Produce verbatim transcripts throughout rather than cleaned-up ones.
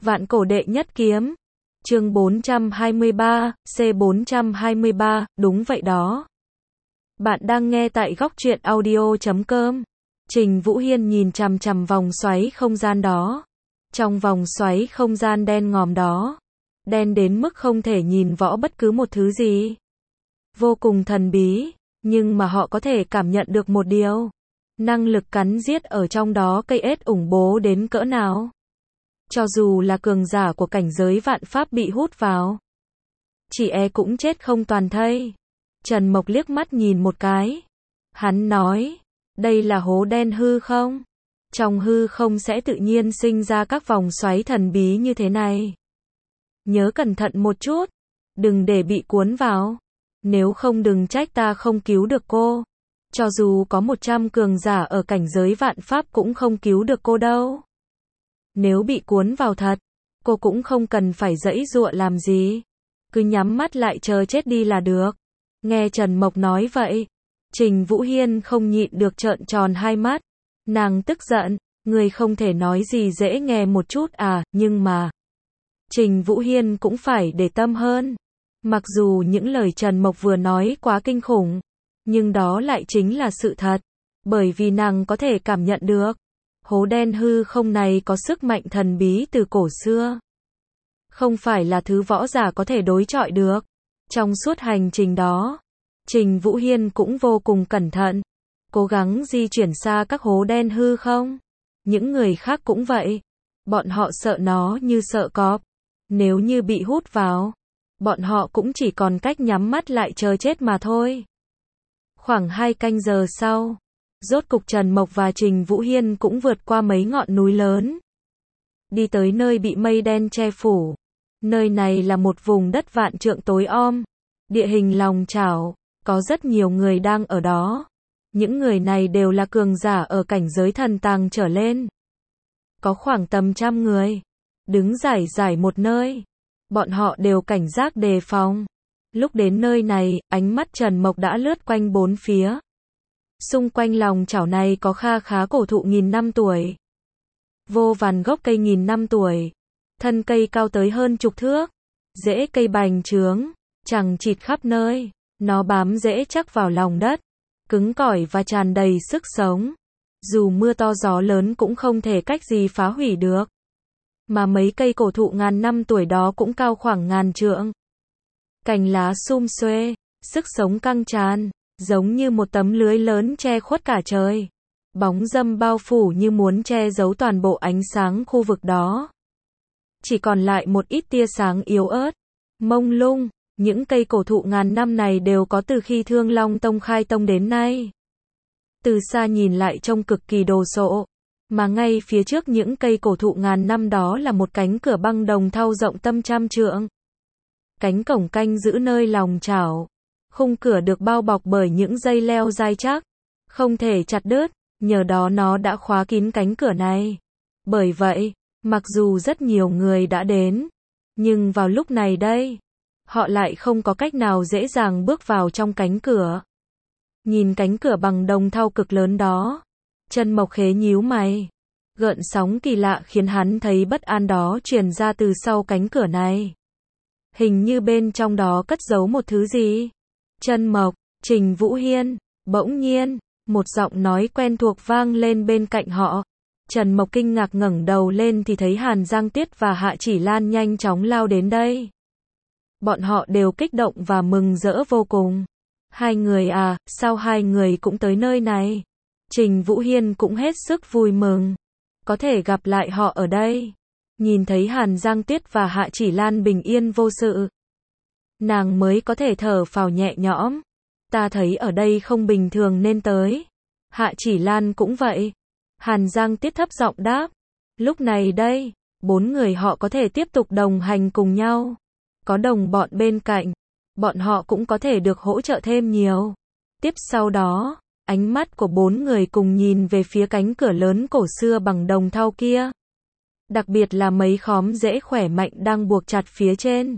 Vạn cổ đệ nhất kiếm. Chương bốn trăm hai mươi ba, C bốn trăm hai mươi ba, đúng vậy đó. Bạn đang nghe tại góc truyện audio chấm com. Trình Vũ Hiên nhìn chằm chằm vòng xoáy không gian đó. Trong vòng xoáy không gian đen ngòm đó, đen đến mức không thể nhìn rõ bất cứ một thứ gì. Vô cùng thần bí, nhưng mà họ có thể cảm nhận được một điều. Năng lực cắn giết ở trong đó cây ết ủng bố đến cỡ nào. Cho dù là cường giả của cảnh giới vạn pháp bị hút vào, chỉ e cũng chết không toàn thây. Trần Mộc liếc mắt nhìn một cái. Hắn nói, đây là hố đen hư không? Trong hư không sẽ tự nhiên sinh ra các vòng xoáy thần bí như thế này. Nhớ cẩn thận một chút, đừng để bị cuốn vào. Nếu không đừng trách ta không cứu được cô. Cho dù có một trăm cường giả ở cảnh giới vạn pháp cũng không cứu được cô đâu. Nếu bị cuốn vào thật, cô cũng không cần phải giãy giụa làm gì. Cứ nhắm mắt lại chờ chết đi là được. Nghe Trần Mộc nói vậy, Trình Vũ Hiên không nhịn được trợn tròn hai mắt. Nàng tức giận, người không thể nói gì dễ nghe một chút à, nhưng mà Trình Vũ Hiên cũng phải để tâm hơn. Mặc dù những lời Trần Mộc vừa nói quá kinh khủng, nhưng đó lại chính là sự thật. Bởi vì nàng có thể cảm nhận được, hố đen hư không này có sức mạnh thần bí từ cổ xưa. Không phải là thứ võ giả có thể đối chọi được. Trong suốt hành trình đó, Trình Vũ Hiên cũng vô cùng cẩn thận, cố gắng di chuyển xa các hố đen hư không. Những người khác cũng vậy. Bọn họ sợ nó như sợ cọp. Nếu như bị hút vào, bọn họ cũng chỉ còn cách nhắm mắt lại chờ chết mà thôi. Khoảng hai canh giờ sau, rốt cục Trần Mộc và Trình Vũ Hiên cũng vượt qua mấy ngọn núi lớn. Đi tới nơi bị mây đen che phủ. Nơi này là một vùng đất vạn trượng tối om. Địa hình lòng chảo, có rất nhiều người đang ở đó. Những người này đều là cường giả ở cảnh giới thần tàng trở lên. Có khoảng tầm trăm người. Đứng rải rải một nơi. Bọn họ đều cảnh giác đề phòng. Lúc đến nơi này, ánh mắt Trần Mộc đã lướt quanh bốn phía. Xung quanh lòng chảo này có kha khá cổ thụ nghìn năm tuổi. Vô vàn gốc cây nghìn năm tuổi. Thân cây cao tới hơn chục thước. Rễ cây bành trướng, chằng chịt khắp nơi. Nó bám rễ chắc vào lòng đất. Cứng cỏi và tràn đầy sức sống. Dù mưa to gió lớn cũng không thể cách gì phá hủy được. Mà mấy cây cổ thụ ngàn năm tuổi đó cũng cao khoảng ngàn trượng. Cành lá sum xuê, sức sống căng tràn, giống như một tấm lưới lớn che khuất cả trời. Bóng râm bao phủ như muốn che giấu toàn bộ ánh sáng khu vực đó. Chỉ còn lại một ít tia sáng yếu ớt, mông lung. Những cây cổ thụ ngàn năm này đều có từ khi Thương Long Tông khai tông đến nay. Từ xa nhìn lại trông cực kỳ đồ sộ. Mà ngay phía trước những cây cổ thụ ngàn năm đó là một cánh cửa băng đồng thau rộng tầm trăm trượng. Cánh cổng canh giữ nơi lòng chảo. Khung cửa được bao bọc bởi những dây leo dai chắc, không thể chặt đứt, nhờ đó nó đã khóa kín cánh cửa này. Bởi vậy, mặc dù rất nhiều người đã đến, nhưng vào lúc này đây, họ lại không có cách nào dễ dàng bước vào trong cánh cửa. Nhìn cánh cửa bằng đồng thau cực lớn đó, Trần Mộc khế nhíu mày. Gợn sóng kỳ lạ khiến hắn thấy bất an đó truyền ra từ sau cánh cửa này. Hình như bên trong đó cất giấu một thứ gì. Trần Mộc, Trình Vũ Hiên, bỗng nhiên, một giọng nói quen thuộc vang lên bên cạnh họ. Trần Mộc kinh ngạc ngẩng đầu lên thì thấy Hàn Giang Tiết và Hạ Chỉ Lan nhanh chóng lao đến đây. Bọn họ đều kích động và mừng rỡ vô cùng. Hai người à, sao hai người cũng tới nơi này? Trình Vũ Hiên cũng hết sức vui mừng. Có thể gặp lại họ ở đây. Nhìn thấy Hàn Giang Tiết và Hạ Chỉ Lan bình yên vô sự, nàng mới có thể thở phào nhẹ nhõm. Ta thấy ở đây không bình thường nên tới. Hạ Chỉ Lan cũng vậy. Hàn Giang Tiết thấp giọng đáp. Lúc này đây, bốn người họ có thể tiếp tục đồng hành cùng nhau. Có đồng bọn bên cạnh, bọn họ cũng có thể được hỗ trợ thêm nhiều. Tiếp sau đó, ánh mắt của bốn người cùng nhìn về phía cánh cửa lớn cổ xưa bằng đồng thau kia. Đặc biệt là mấy khóm rễ khỏe mạnh đang buộc chặt phía trên.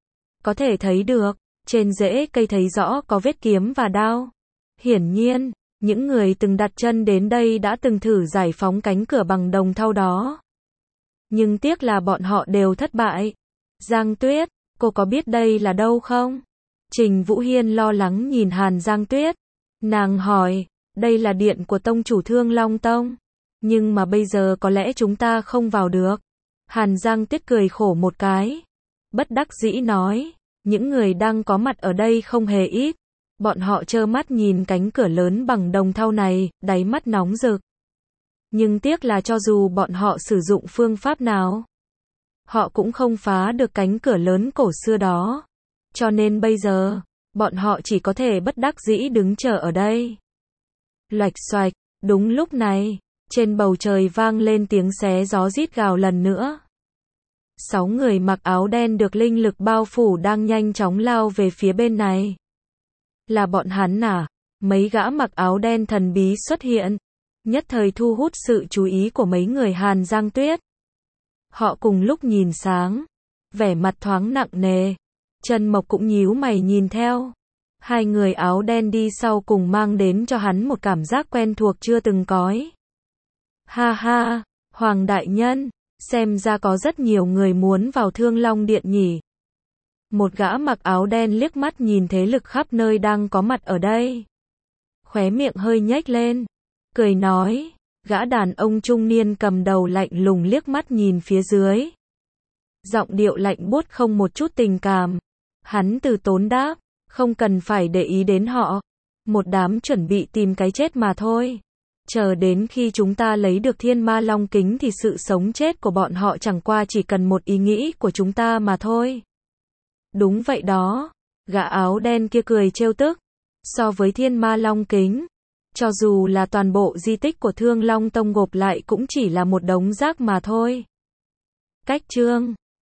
Có thể thấy được, trên rễ cây thấy rõ có vết kiếm và đao. Hiển nhiên, những người từng đặt chân đến đây đã từng thử giải phóng cánh cửa bằng đồng thau đó. Nhưng tiếc là bọn họ đều thất bại. Giang Tuyết, cô có biết đây là đâu không? Trình Vũ Hiên lo lắng nhìn Hàn Giang Tuyết. Nàng hỏi, đây là điện của tông chủ Thương Long Tông. Nhưng mà bây giờ có lẽ chúng ta không vào được. Hàn Giang Tuyết cười khổ một cái. Bất đắc dĩ nói, những người đang có mặt ở đây không hề ít. Bọn họ trơ mắt nhìn cánh cửa lớn bằng đồng thau này, đáy mắt nóng rực. Nhưng tiếc là cho dù bọn họ sử dụng phương pháp nào, họ cũng không phá được cánh cửa lớn cổ xưa đó. Cho nên bây giờ, bọn họ chỉ có thể bất đắc dĩ đứng chờ ở đây. Loạch xoạch, đúng lúc này, trên bầu trời vang lên tiếng xé gió rít gào lần nữa. Sáu người mặc áo đen được linh lực bao phủ đang nhanh chóng lao về phía bên này. Là bọn hắn à? Mấy gã mặc áo đen thần bí xuất hiện, nhất thời thu hút sự chú ý của mấy người Hàn Giang Tuyết. Họ cùng lúc nhìn sáng, vẻ mặt thoáng nặng nề. Trần Mộc cũng nhíu mày nhìn theo. Hai người áo đen đi sau cùng mang đến cho hắn một cảm giác quen thuộc chưa từng có. Ha ha, Hoàng đại nhân, xem ra có rất nhiều người muốn vào Thương Long Điện nhỉ. Một gã mặc áo đen liếc mắt nhìn thế lực khắp nơi đang có mặt ở đây. Khóe miệng hơi nhếch lên, cười nói, gã đàn ông trung niên cầm đầu lạnh lùng liếc mắt nhìn phía dưới. Giọng điệu lạnh buốt không một chút tình cảm. Hắn từ tốn đáp, không cần phải để ý đến họ. Một đám chuẩn bị tìm cái chết mà thôi. Chờ đến khi chúng ta lấy được Thiên Ma Long Kính thì sự sống chết của bọn họ chẳng qua chỉ cần một ý nghĩ của chúng ta mà thôi. Đúng vậy đó. Gã áo đen kia cười trêu tức. So với Thiên Ma Long Kính, cho dù là toàn bộ di tích của Thương Long Tông gộp lại cũng chỉ là một đống rác mà thôi. Cách chương